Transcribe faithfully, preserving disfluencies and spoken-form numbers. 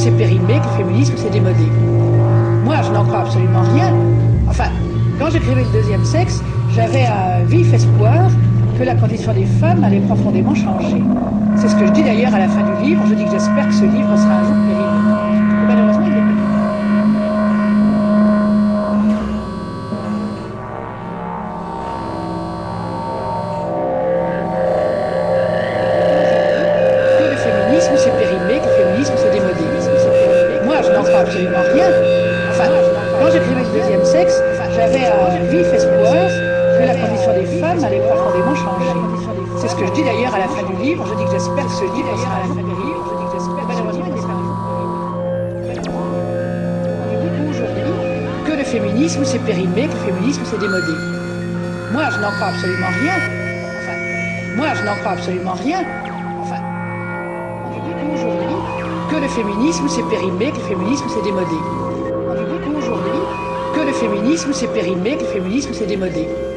c'est périmé, que le féminisme, c'est démodé. Moi, je n'en crois absolument rien. Enfin, quand j'écrivais Le Deuxième Sexe, j'avais un vif espoir que la condition des femmes allait profondément changer. C'est ce que je dis d'ailleurs à la fin du livre. Je dis que j'espère que ce livre sera un jour périmé. Et malheureusement, il n'est pas périmé. Que le féminisme, c'est périmé, que le féminisme, c'est démodé. Moi, je n'en crois absolument rien. Enfin, quand j'écrivais Le Deuxième Sexe, j'avais un vif espoir que la condition des femmes allait profondément changer. C'est ce que je dis d'ailleurs à la fin du livre. Je dis que j'espère que ce livre sera un jour périmé. Je dis que j'espère que malheureusement, il n'est pas un jour périmé. Je dis qu'aujourd'hui, que le féminisme, c'est périmé, que le féminisme, c'est démodé. Moi, je n'en crois absolument rien. Enfin, moi, je n'en crois absolument rien. Enfin, je dis qu'aujourd'hui, que le féminisme, c'est périmé, que le féminisme, c'est démodé. Je dis qu'aujourd'hui, que le féminisme, c'est périmé, que le féminisme, c'est démodé.